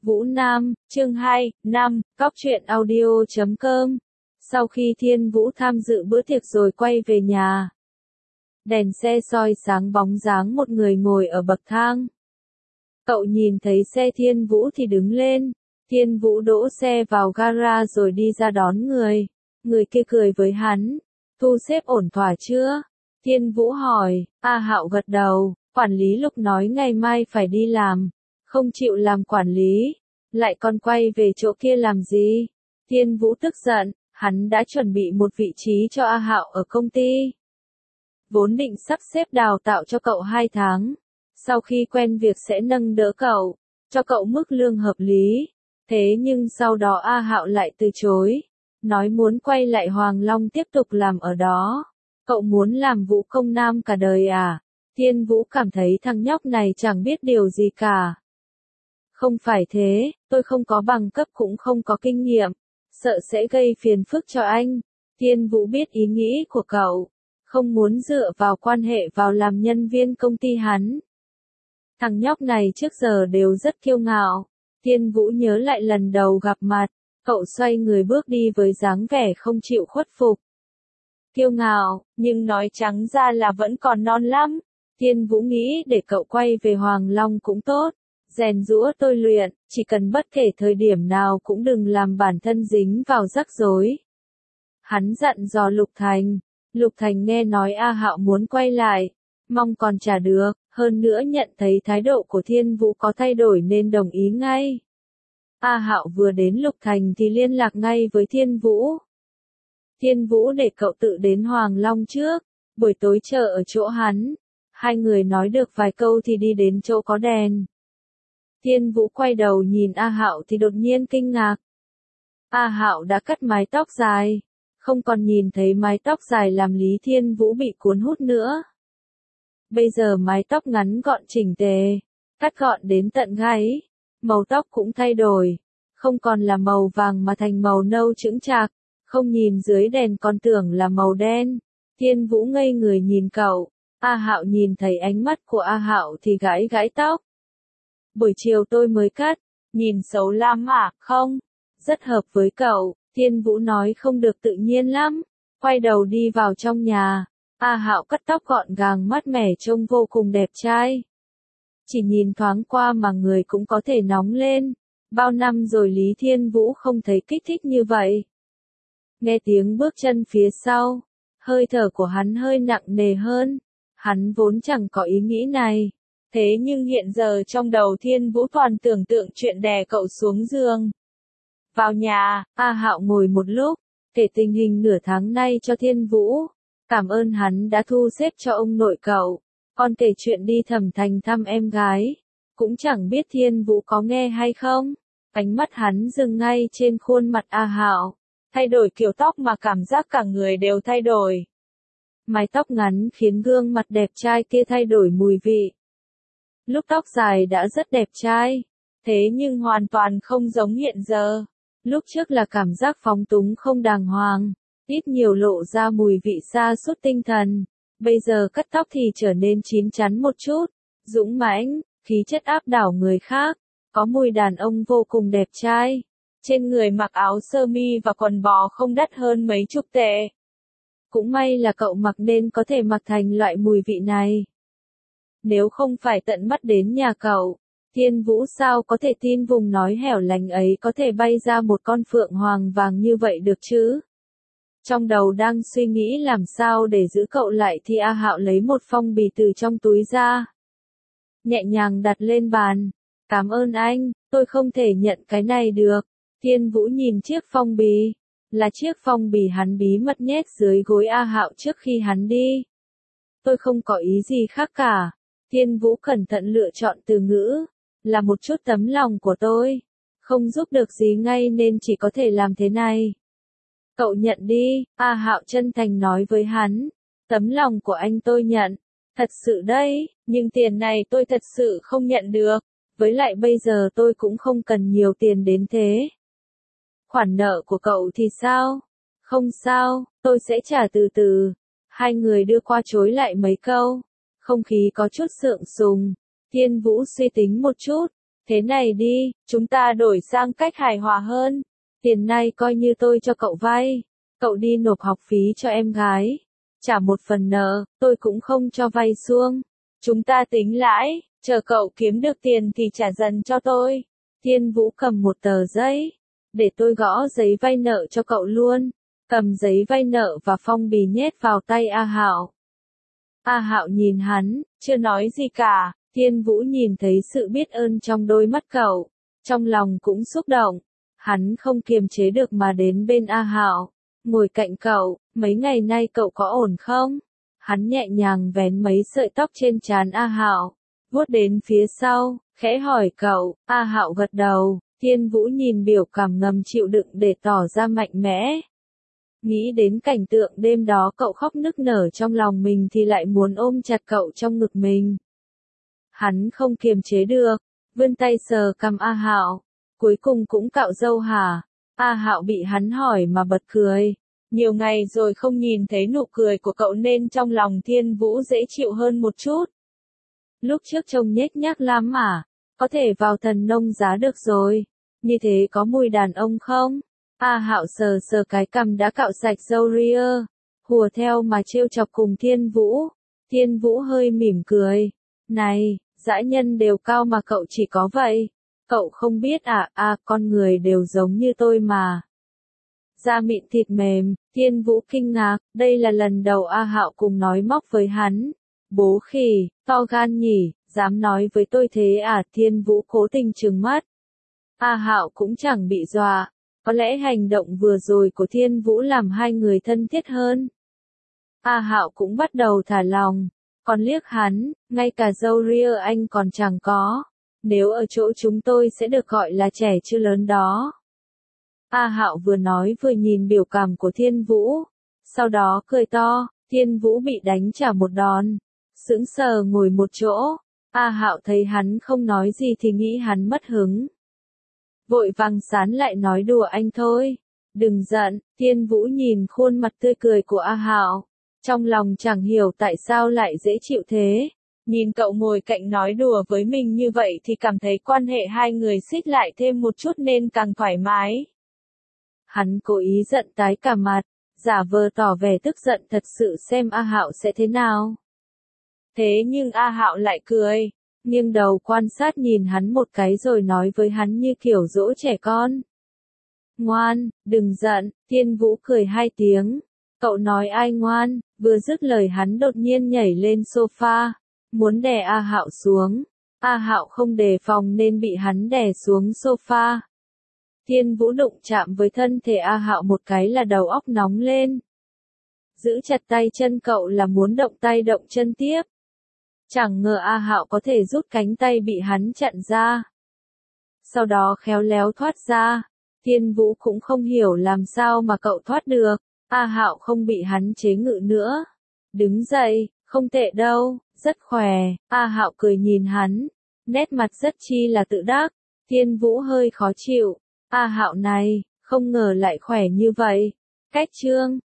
Vũ Nam, chương 2, 5, Cóc truyện audio.com. Sau khi Thiên Vũ tham dự bữa tiệc rồi quay về nhà, đèn xe soi sáng bóng dáng một người ngồi ở bậc thang. Cậu nhìn thấy xe Thiên Vũ thì đứng lên. Thiên Vũ đỗ xe vào gara rồi đi ra đón người. Người kia cười với hắn. Thu xếp ổn thỏa chưa? Thiên Vũ hỏi. A Hạo gật đầu. Quản lý Lục nói ngày mai phải đi làm. Không chịu làm quản lý. Lại còn quay về chỗ kia làm gì? Thiên Vũ tức giận. Hắn đã chuẩn bị một vị trí cho A Hạo ở công ty. Vốn định sắp xếp đào tạo cho cậu 2 tháng. Sau khi quen việc sẽ nâng đỡ cậu, cho cậu mức lương hợp lý. Thế nhưng sau đó A Hạo lại từ chối. Nói muốn quay lại Hoàng Long tiếp tục làm ở đó. Cậu muốn làm vũ công nam cả đời à? Thiên Vũ cảm thấy thằng nhóc này chẳng biết điều gì cả. Không phải thế, tôi không có bằng cấp cũng không có kinh nghiệm. Sợ sẽ gây phiền phức cho anh. Thiên Vũ biết ý nghĩ của cậu. Không muốn dựa vào quan hệ vào làm nhân viên công ty hắn. Thằng nhóc này trước giờ đều rất kiêu ngạo. Thiên Vũ nhớ lại lần đầu gặp mặt. Cậu xoay người bước đi với dáng vẻ không chịu khuất phục. Kiêu ngạo, nhưng nói trắng ra là vẫn còn non lắm. Thiên Vũ nghĩ để cậu quay về Hoàng Long cũng tốt. Rèn giũa tôi luyện, chỉ cần bất kể thời điểm nào cũng đừng làm bản thân dính vào rắc rối. Hắn dặn dò Lục Thành. Lục Thành nghe nói A Hạo muốn quay lại. Mong còn trả được, hơn nữa nhận thấy thái độ của Thiên Vũ có thay đổi nên đồng ý ngay. A Hạo vừa đến Lục Thành thì liên lạc ngay với Thiên Vũ. Thiên Vũ để cậu tự đến Hoàng Long trước, buổi tối chờ ở chỗ hắn. Hai người nói được vài câu thì đi đến chỗ có đèn. Thiên Vũ quay đầu nhìn A Hạo thì đột nhiên kinh ngạc. A Hạo đã cắt mái tóc dài, không còn nhìn thấy mái tóc dài làm Lý Thiên Vũ bị cuốn hút nữa. Bây giờ mái tóc ngắn gọn chỉnh tề, cắt gọn đến tận gáy, màu tóc cũng thay đổi, không còn là màu vàng mà thành màu nâu chững chạc, không nhìn dưới đèn còn tưởng là màu đen. Thiên Vũ ngây người nhìn cậu, A Hạo nhìn thấy ánh mắt của A Hạo thì gãi gãi tóc. Buổi chiều tôi mới cắt, nhìn xấu lắm à? Không, rất hợp với cậu. Thiên Vũ nói không được tự nhiên lắm, quay đầu đi vào trong nhà. A Hạo cắt tóc gọn gàng mát mẻ trông vô cùng đẹp trai. Chỉ nhìn thoáng qua mà người cũng có thể nóng lên. Bao năm rồi Lý Thiên Vũ không thấy kích thích như vậy. Nghe tiếng bước chân phía sau, hơi thở của hắn hơi nặng nề hơn. Hắn vốn chẳng có ý nghĩ này. Thế nhưng hiện giờ trong đầu Thiên Vũ toàn tưởng tượng chuyện đè cậu xuống giường. Vào nhà, A Hạo ngồi một lúc, kể tình hình nửa tháng nay cho Thiên Vũ. Cảm ơn hắn đã thu xếp cho ông nội cậu. Còn kể chuyện đi Thẩm Thành thăm em gái. Cũng chẳng biết Thiên Vũ có nghe hay không. Ánh mắt hắn dừng ngay trên khuôn mặt A Hạo. Thay đổi kiểu tóc mà cảm giác cả người đều thay đổi. Mái tóc ngắn khiến gương mặt đẹp trai kia thay đổi mùi vị. Lúc tóc dài đã rất đẹp trai. Thế nhưng hoàn toàn không giống hiện giờ. Lúc trước là cảm giác phóng túng không đàng hoàng, ít nhiều lộ ra mùi vị sa sút tinh thần. Bây giờ cắt tóc thì trở nên chín chắn một chút, dũng mãnh, khí chất áp đảo người khác, có mùi đàn ông vô cùng đẹp trai. Trên người mặc áo sơ mi và quần bò không đắt hơn mấy chục tệ. Cũng may là cậu mặc nên có thể mặc thành loại mùi vị này. Nếu không phải tận mắt đến nhà cậu, Thiên Vũ sao có thể tin vùng nói hẻo lánh ấy có thể bay ra một con phượng hoàng vàng như vậy được chứ? Trong đầu đang suy nghĩ làm sao để giữ cậu lại thì A Hạo lấy một phong bì từ trong túi ra. Nhẹ nhàng đặt lên bàn. Cảm ơn anh, tôi không thể nhận cái này được. Thiên Vũ nhìn chiếc phong bì. Là chiếc phong bì hắn bí mật nhét dưới gối A Hạo trước khi hắn đi. Tôi không có ý gì khác cả. Thiên Vũ cẩn thận lựa chọn từ ngữ. Là một chút tấm lòng của tôi. Không giúp được gì ngay nên chỉ có thể làm thế này. Cậu nhận đi, A Hạo chân thành nói với hắn. Tấm lòng của anh tôi nhận. Thật sự đấy, nhưng tiền này tôi thật sự không nhận được. Với lại bây giờ tôi cũng không cần nhiều tiền đến thế. Khoản nợ của cậu thì sao? Không sao, tôi sẽ trả từ từ. Hai người đưa qua chối lại mấy câu. Không khí có chút sượng sùng. Thiên Vũ suy tính một chút. Thế này đi, chúng ta đổi sang cách hài hòa hơn. Tiền này coi như tôi cho cậu vay. Cậu đi nộp học phí cho em gái. Trả một phần nợ, tôi cũng không cho vay suông. Chúng ta tính lãi, chờ cậu kiếm được tiền thì trả dần cho tôi. Thiên Vũ cầm một tờ giấy. Để tôi gõ giấy vay nợ cho cậu luôn. Cầm giấy vay nợ và phong bì nhét vào tay A Hạo. A Hạo nhìn hắn, chưa nói gì cả. Thiên Vũ nhìn thấy sự biết ơn trong đôi mắt cậu. Trong lòng cũng xúc động. Hắn không kiềm chế được mà đến bên A Hạo. Ngồi cạnh cậu, mấy ngày nay cậu có ổn không? Hắn nhẹ nhàng vén mấy sợi tóc trên trán A Hạo, vuốt đến phía sau, khẽ hỏi cậu. A Hạo gật đầu. Thiên Vũ nhìn biểu cảm ngầm chịu đựng để tỏ ra mạnh mẽ. Nghĩ đến cảnh tượng đêm đó cậu khóc nức nở trong lòng mình thì lại muốn ôm chặt cậu trong ngực mình. Hắn không kiềm chế được, vươn tay sờ cằm A Hạo. Cuối cùng cũng cạo râu hả? A Hạo bị hắn hỏi mà bật cười. Nhiều ngày rồi không nhìn thấy nụ cười của cậu nên trong lòng Thiên Vũ dễ chịu hơn một chút. Lúc trước trông nhếch nhác lắm mà, có thể vào thần nông giá được rồi. Như thế có mùi đàn ông không? A Hạo sờ sờ cái cằm đã cạo sạch râu ria, hùa theo mà trêu chọc cùng Thiên Vũ. Thiên Vũ hơi mỉm cười. Này, dã nhân đều cao mà cậu chỉ có vậy. Cậu không biết à, con người đều giống như tôi mà. Da mịn thịt mềm. Thiên Vũ kinh ngạc, đây là lần đầu A Hạo cùng nói móc với hắn. Bố khỉ, to gan nhỉ, dám nói với tôi thế à? Thiên Vũ cố tình trừng mắt. A Hạo cũng chẳng bị dọa. Có lẽ hành động vừa rồi của Thiên Vũ làm hai người thân thiết hơn. A Hạo cũng bắt đầu thả lòng. Còn liếc hắn, ngay cả râu ria anh còn chẳng có. Nếu ở chỗ chúng tôi sẽ được gọi là trẻ chưa lớn đó. A Hạo vừa nói vừa nhìn biểu cảm của Thiên Vũ. Sau đó cười to. Thiên Vũ bị đánh trả một đòn. Sững sờ ngồi một chỗ. A Hạo thấy hắn không nói gì thì nghĩ hắn mất hứng. Vội vàng sán lại nói đùa anh thôi. Đừng giận. Thiên Vũ nhìn khuôn mặt tươi cười của A Hạo. Trong lòng chẳng hiểu tại sao lại dễ chịu thế. Nhìn cậu ngồi cạnh nói đùa với mình như vậy thì cảm thấy quan hệ hai người xích lại thêm một chút nên càng thoải mái. Hắn cố ý giận tái cả mặt, giả vờ tỏ vẻ tức giận thật sự xem A Hạo sẽ thế nào. Thế nhưng A Hạo lại cười, nghiêng đầu quan sát nhìn hắn một cái rồi nói với hắn như kiểu dỗ trẻ con. Ngoan, đừng giận. Thiên Vũ cười hai tiếng. Cậu nói ai ngoan? Vừa dứt lời hắn đột nhiên nhảy lên sofa, muốn đè A Hạo xuống. A Hạo không đề phòng nên bị hắn đè xuống sofa. Thiên Vũ đụng chạm với thân thể A Hạo một cái là đầu óc nóng lên. Giữ chặt tay chân cậu là muốn động tay động chân tiếp. Chẳng ngờ A Hạo có thể rút cánh tay bị hắn chặn ra. Sau đó khéo léo thoát ra. Thiên Vũ cũng không hiểu làm sao mà cậu thoát được. A Hạo không bị hắn chế ngự nữa. Đứng dậy, không tệ đâu, rất khỏe. A Hạo cười nhìn hắn, nét mặt rất chi là tự đắc. Thiên Vũ hơi khó chịu. A Hạo này, không ngờ lại khỏe như vậy. Cách chương